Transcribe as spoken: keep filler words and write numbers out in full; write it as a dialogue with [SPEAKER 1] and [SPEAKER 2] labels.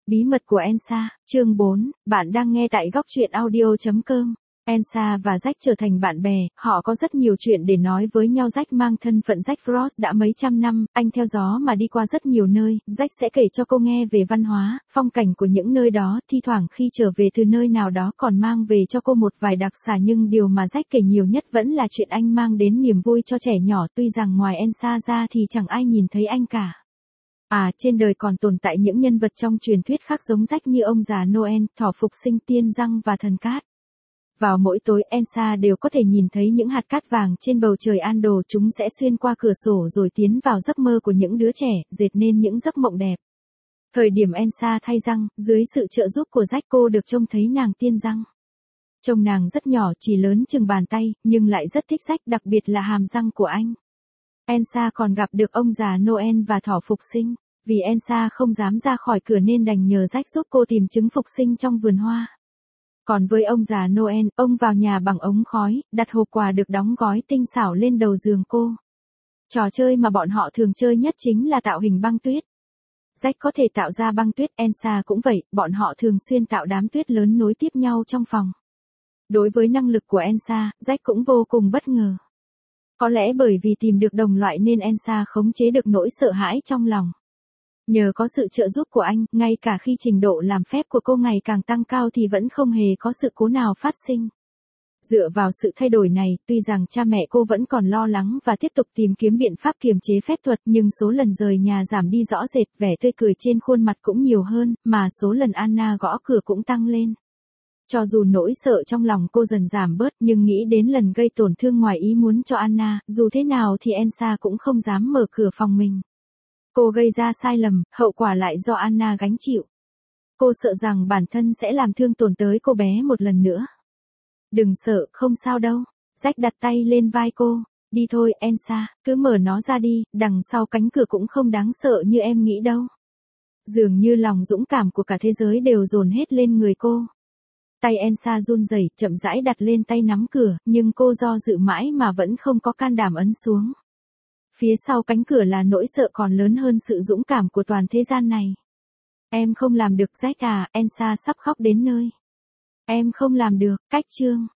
[SPEAKER 1] Bí mật của Elsa, chương bốn, bạn đang nghe tại góc truyện audio chấm com. Elsa và Jack trở thành bạn bè, họ có rất nhiều chuyện để nói với nhau. Jack mang thân phận Jack Frost đã mấy trăm năm, anh theo gió mà đi qua rất nhiều nơi, Jack sẽ kể cho cô nghe về văn hóa, phong cảnh của những nơi đó, thi thoảng khi trở về từ nơi nào đó còn mang về cho cô một vài đặc sản, nhưng điều mà Jack kể nhiều nhất vẫn là chuyện anh mang đến niềm vui cho trẻ nhỏ, tuy rằng ngoài Elsa ra thì chẳng ai nhìn thấy anh cả. À, trên đời còn tồn tại những nhân vật trong truyền thuyết khác giống Jack như ông già Noel, thỏ phục sinh, tiên răng và thần cát. Vào mỗi tối, Elsa đều có thể nhìn thấy những hạt cát vàng trên bầu trời Andor, chúng sẽ xuyên qua cửa sổ rồi tiến vào giấc mơ của những đứa trẻ, dệt nên những giấc mộng đẹp. Thời điểm Elsa thay răng, dưới sự trợ giúp của Jack, cô được trông thấy nàng tiên răng. Trông nàng rất nhỏ, chỉ lớn chừng bàn tay, nhưng lại rất thích Jack, đặc biệt là hàm răng của anh. Elsa còn gặp được ông già Noel và thỏ phục sinh. Vì Elsa không dám ra khỏi cửa nên đành nhờ Jack giúp cô tìm trứng phục sinh trong vườn hoa. Còn với ông già Noel, ông vào nhà bằng ống khói, đặt hộp quà được đóng gói tinh xảo lên đầu giường cô. Trò chơi mà bọn họ thường chơi nhất chính là tạo hình băng tuyết. Jack có thể tạo ra băng tuyết, Elsa cũng vậy, bọn họ thường xuyên tạo đám tuyết lớn nối tiếp nhau trong phòng. Đối với năng lực của Elsa, Jack cũng vô cùng bất ngờ. Có lẽ bởi vì tìm được đồng loại nên Elsa khống chế được nỗi sợ hãi trong lòng. Nhờ có sự trợ giúp của anh, ngay cả khi trình độ làm phép của cô ngày càng tăng cao thì vẫn không hề có sự cố nào phát sinh. Dựa vào sự thay đổi này, tuy rằng cha mẹ cô vẫn còn lo lắng và tiếp tục tìm kiếm biện pháp kiềm chế phép thuật, nhưng số lần rời nhà giảm đi rõ rệt, vẻ tươi cười trên khuôn mặt cũng nhiều hơn, mà số lần Anna gõ cửa cũng tăng lên. Cho dù nỗi sợ trong lòng cô dần giảm bớt, nhưng nghĩ đến lần gây tổn thương ngoài ý muốn cho Anna, dù thế nào thì Elsa cũng không dám mở cửa phòng mình. Cô gây ra sai lầm, hậu quả lại do Anna gánh chịu. Cô sợ rằng bản thân sẽ làm thương tổn tới cô bé một lần nữa. Đừng sợ, không sao đâu. Jack đặt tay lên vai cô. Đi thôi, Elsa, cứ mở nó ra đi, đằng sau cánh cửa cũng không đáng sợ như em nghĩ đâu. Dường như lòng dũng cảm của cả thế giới đều dồn hết lên người cô. Tay Elsa run rẩy, chậm rãi đặt lên tay nắm cửa, nhưng cô do dự mãi mà vẫn không có can đảm ấn xuống. Phía sau cánh cửa là nỗi sợ còn lớn hơn sự dũng cảm của toàn thế gian này. Em không làm được Jack à, Elsa sắp khóc đến nơi. Em không làm được, cách chương.